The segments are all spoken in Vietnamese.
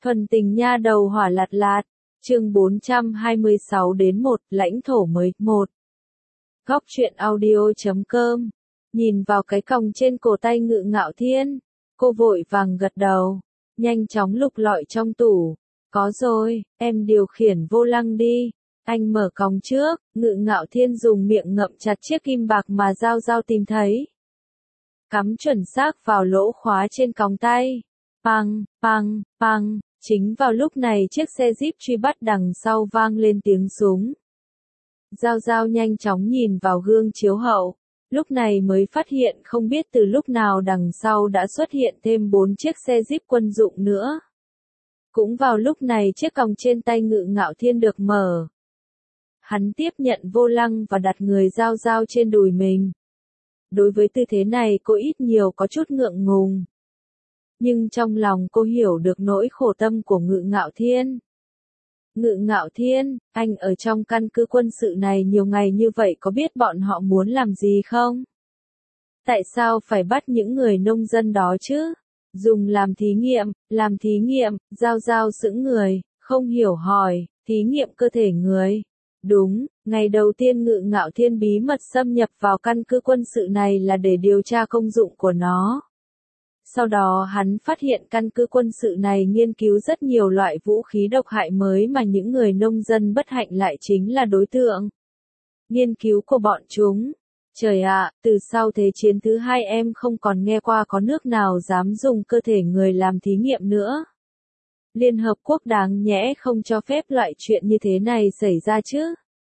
Thuần tình nha đầu hỏa lạt lạt, chương 426 đến 1, lãnh thổ mới, 1. Góc truyện audio.com. Nhìn vào cái còng trên cổ tay Ngự Ngạo Thiên, cô vội vàng gật đầu, nhanh chóng lục lọi trong tủ. Có rồi, em điều khiển vô lăng đi. Anh mở còng trước, Ngự Ngạo Thiên dùng miệng ngậm chặt chiếc kim bạc mà Giao Giao tìm thấy. Cắm chuẩn xác vào lỗ khóa trên còng tay. Păng, păng, păng, chính vào lúc này chiếc xe Jeep truy bắt đằng sau vang lên tiếng súng. Giao Giao nhanh chóng nhìn vào gương chiếu hậu, lúc này mới phát hiện không biết từ lúc nào đằng sau đã xuất hiện thêm 4 chiếc xe Jeep quân dụng nữa. Cũng vào lúc này chiếc còng trên tay Ngự Ngạo Thiên được mở. Hắn tiếp nhận vô lăng và đặt người Giao Giao trên đùi mình. Đối với tư thế này cô ít nhiều có chút ngượng ngùng. Nhưng trong lòng cô hiểu được nỗi khổ tâm của Ngự Ngạo Thiên. Ngự Ngạo Thiên, anh ở trong căn cứ quân sự này nhiều ngày như vậy có biết bọn họ muốn làm gì không? Tại sao phải bắt những người nông dân đó chứ? Dùng làm thí nghiệm, Giao Giao sững người, không hiểu hỏi, thí nghiệm cơ thể người. Đúng, ngày đầu tiên Ngự Ngạo Thiên bí mật xâm nhập vào căn cứ quân sự này là để điều tra công dụng của nó. Sau đó hắn phát hiện căn cứ quân sự này nghiên cứu rất nhiều loại vũ khí độc hại mới mà những người nông dân bất hạnh lại chính là đối tượng nghiên cứu của bọn chúng. Trời ạ, từ sau Thế chiến thứ 2 em không còn nghe qua có nước nào dám dùng cơ thể người làm thí nghiệm nữa. Liên Hợp Quốc đáng nhẽ không cho phép loại chuyện như thế này xảy ra chứ.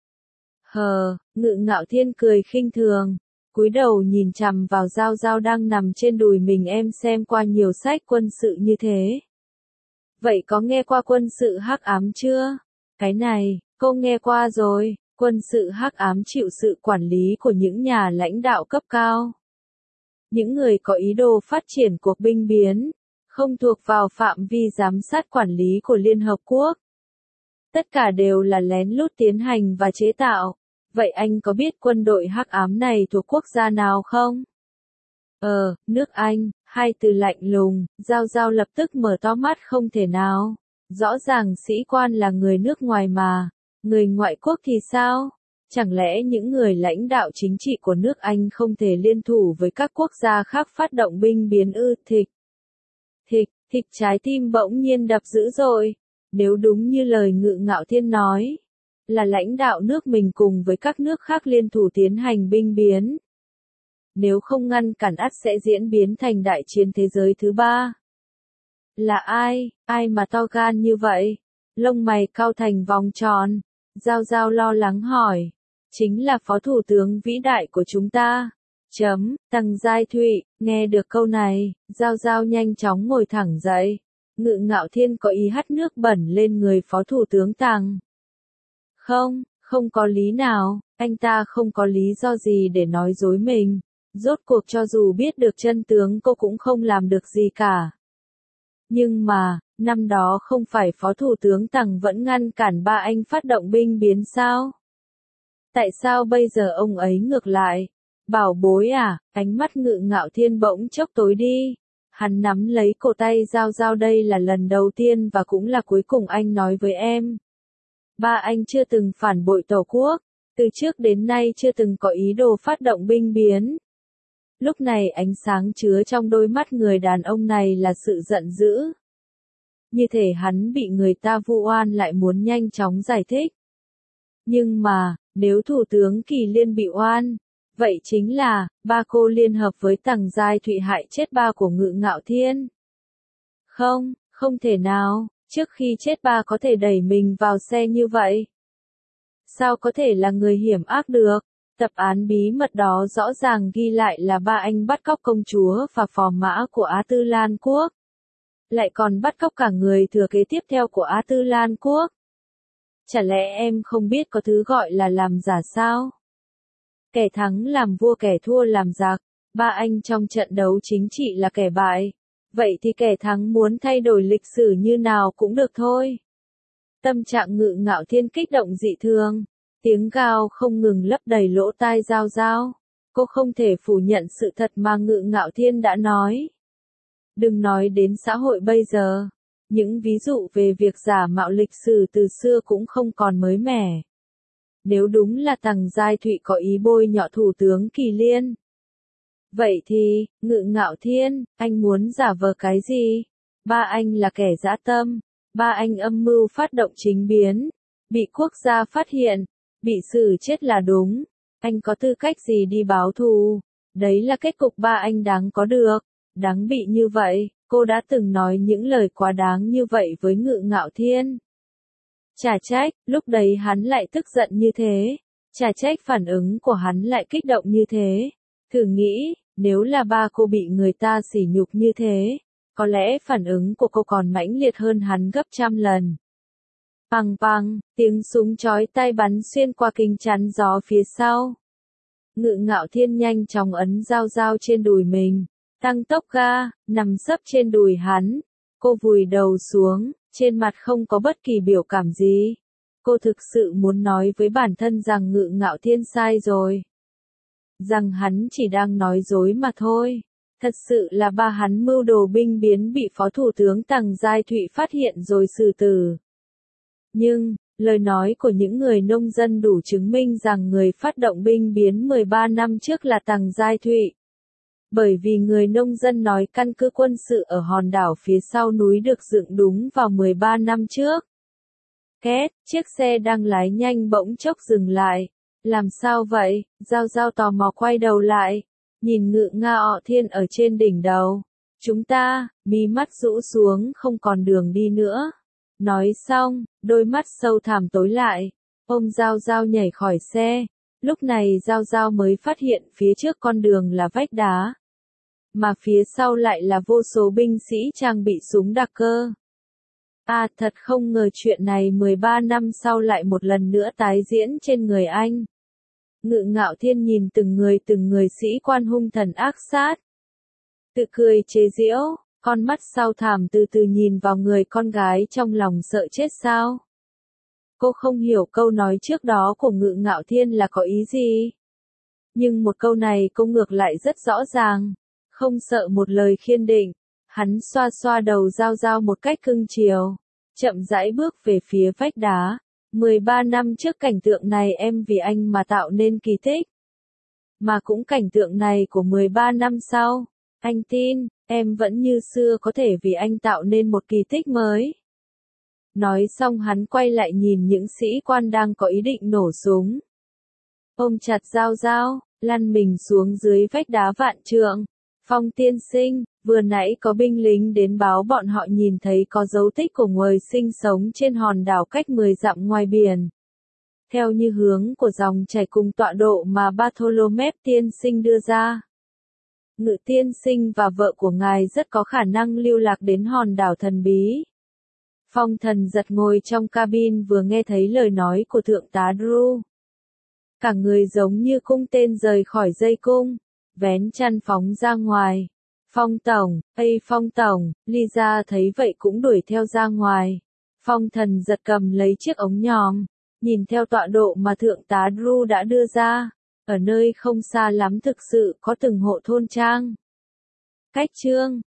Ngự Ngạo Thiên cười khinh thường, cúi đầu nhìn chằm vào Giao Giao đang nằm trên đùi mình. Em xem qua nhiều sách quân sự như thế. Vậy có nghe qua quân sự hắc ám chưa? Cái này, cô nghe qua rồi. Quân sự hắc ám chịu sự quản lý của những nhà lãnh đạo cấp cao. Những người có ý đồ phát triển cuộc binh biến, không thuộc vào phạm vi giám sát quản lý của Liên Hợp Quốc. Tất cả đều là lén lút tiến hành và chế tạo. Vậy anh có biết quân đội hắc ám này thuộc quốc gia nào không? Nước Anh, hai từ lạnh lùng, Giao Giao lập tức mở to mắt. Không thể nào. Rõ ràng sĩ quan là người nước ngoài mà. Người ngoại quốc thì sao? Chẳng lẽ những người lãnh đạo chính trị của nước Anh không thể liên thủ với các quốc gia khác phát động binh biến ư? Thịch, trái tim bỗng nhiên đập dữ dội. Nếu đúng như lời Ngự Ngạo Thiên nói, là lãnh đạo nước mình cùng với các nước khác liên thủ tiến hành binh biến. Nếu không ngăn cản ắt sẽ diễn biến thành đại chiến thế giới thứ 3. Là ai mà to gan như vậy? Lông mày cau thành vòng tròn. Giao Giao lo lắng hỏi. Chính là Phó Thủ tướng vĩ đại của chúng ta. Tằng Giai Thụy, nghe được câu này, Giao Giao nhanh chóng ngồi thẳng dậy. Ngự Ngạo Thiên có ý hắt nước bẩn lên người Phó Thủ tướng Tằng. Không có lý nào, anh ta không có lý do gì để nói dối mình. Rốt cuộc cho dù biết được chân tướng cô cũng không làm được gì cả. Nhưng mà, năm đó không phải Phó Thủ tướng Tằng vẫn ngăn cản ba anh phát động binh biến sao? Tại sao bây giờ ông ấy ngược lại? Bảo bối à, ánh mắt Ngự Ngạo Thiên bỗng chốc tối đi. Hắn nắm lấy cổ tay Giao Giao. Đây là lần đầu tiên và cũng là cuối cùng anh nói với em. Ba anh chưa từng phản bội Tổ quốc, từ trước đến nay chưa từng có ý đồ phát động binh biến. Lúc này ánh sáng chứa trong đôi mắt người đàn ông này là sự giận dữ. Như thể hắn bị người ta vu oan lại muốn nhanh chóng giải thích. Nhưng mà, nếu Thủ tướng Kỳ Liên bị oan, vậy chính là, ba cô liên hợp với Tằng Giai Thụy hại chết ba của Ngự Ngạo Thiên. Không thể nào, trước khi chết ba có thể đẩy mình vào xe như vậy. Sao có thể là người hiểm ác được? Tập án bí mật đó rõ ràng ghi lại là ba anh bắt cóc công chúa và phò mã của Á Tư Lan Quốc. Lại còn bắt cóc cả người thừa kế tiếp theo của Á Tư Lan Quốc. Chả lẽ em không biết có thứ gọi là làm giả sao? Kẻ thắng làm vua kẻ thua làm giặc, ba anh trong trận đấu chính trị là kẻ bại. Vậy thì kẻ thắng muốn thay đổi lịch sử như nào cũng được thôi. Tâm trạng Ngự Ngạo Thiên kích động dị thường. Tiếng gào không ngừng lấp đầy lỗ tai Giao Giao. Cô không thể phủ nhận sự thật mà Ngự Ngạo Thiên đã nói. Đừng nói đến xã hội bây giờ. Những ví dụ về việc giả mạo lịch sử từ xưa cũng không còn mới mẻ. Nếu đúng là Tằng Giai Thụy có ý bôi nhọ Thủ tướng Kỳ Liên. Vậy thì, Ngự Ngạo Thiên, anh muốn giả vờ cái gì? Ba anh là kẻ dã tâm, ba anh âm mưu phát động chính biến, bị quốc gia phát hiện, bị xử chết là đúng. Anh có tư cách gì đi báo thù? Đấy là kết cục ba anh đáng có được, đáng bị như vậy. Cô đã từng nói những lời quá đáng như vậy với Ngự Ngạo Thiên. Chả trách, lúc đấy hắn lại tức giận như thế. Chả trách phản ứng của hắn lại kích động như thế. Thử nghĩ, nếu là ba cô bị người ta sỉ nhục như thế, có lẽ phản ứng của cô còn mãnh liệt hơn hắn gấp trăm lần. Pằng pằng, tiếng súng chói tai bắn xuyên qua kính chắn gió phía sau. Ngự Ngạo Thiên nhanh chóng ấn dao dao trên đùi mình, tăng tốc ga, nằm sấp trên đùi hắn. Cô vùi đầu xuống, trên mặt không có bất kỳ biểu cảm gì. Cô thực sự muốn nói với bản thân rằng Ngự Ngạo Thiên sai rồi. Rằng hắn chỉ đang nói dối mà thôi. Thật sự là ba hắn mưu đồ binh biến bị Phó Thủ tướng Tằng Giai Thụy phát hiện rồi xử tử. Nhưng, lời nói của những người nông dân đủ chứng minh rằng người phát động binh biến 13 năm trước là Tằng Giai Thụy. Bởi vì người nông dân nói căn cứ quân sự ở hòn đảo phía sau núi được dựng đúng vào 13 năm trước. Két, chiếc xe đang lái nhanh bỗng chốc dừng lại. Làm sao vậy? Giao Giao tò mò quay đầu lại, nhìn Ngự Ngạo Thiên ở trên đỉnh đầu. Chúng ta, mí mắt rũ xuống không còn đường đi nữa. Nói xong, đôi mắt sâu thẳm tối lại, ôm Giao Giao nhảy khỏi xe. Lúc này Giao Giao mới phát hiện phía trước con đường là vách đá, mà phía sau lại là vô số binh sĩ trang bị súng đặc cơ. À, thật không ngờ chuyện này 13 năm sau lại một lần nữa tái diễn trên người anh. Ngự Ngạo Thiên nhìn từng người sĩ quan hung thần ác sát. Tự cười chế giễu, con mắt sau thẳm từ từ nhìn vào người con gái trong lòng sợ chết sao. Cô không hiểu câu nói trước đó của Ngự Ngạo Thiên là có ý gì. Nhưng một câu này cô ngược lại rất rõ ràng. Không sợ một lời khiên định. Hắn xoa xoa đầu Giao Giao một cách cưng chiều. Chậm rãi bước về phía vách đá. 13 năm trước cảnh tượng này em vì anh mà tạo nên kỳ tích. Mà cũng cảnh tượng này của 13 năm sau. Anh tin, em vẫn như xưa có thể vì anh tạo nên một kỳ tích mới. Nói xong hắn quay lại nhìn những sĩ quan đang có ý định nổ súng. Ôm chặt Giao Giao, lăn mình xuống dưới vách đá vạn trượng. Phong tiên sinh, vừa nãy có binh lính đến báo bọn họ nhìn thấy có dấu tích của người sinh sống trên hòn đảo cách 10 dặm ngoài biển. Theo như hướng của dòng chảy cùng tọa độ mà Bartholomew tiên sinh đưa ra. Ngự tiên sinh và vợ của ngài rất có khả năng lưu lạc đến hòn đảo thần bí. Phong Thần giật ngồi trong cabin vừa nghe thấy lời nói của thượng tá Drew. Cả người giống như cung tên rời khỏi dây cung, vén chăn phóng ra ngoài. Phong Tổng, Phong Tổng, Lisa thấy vậy cũng đuổi theo ra ngoài. Phong Thần giật cầm lấy chiếc ống nhòm, nhìn theo tọa độ mà thượng tá Drew đã đưa ra. Ở nơi không xa lắm thực sự có từng hộ thôn trang. Cách chương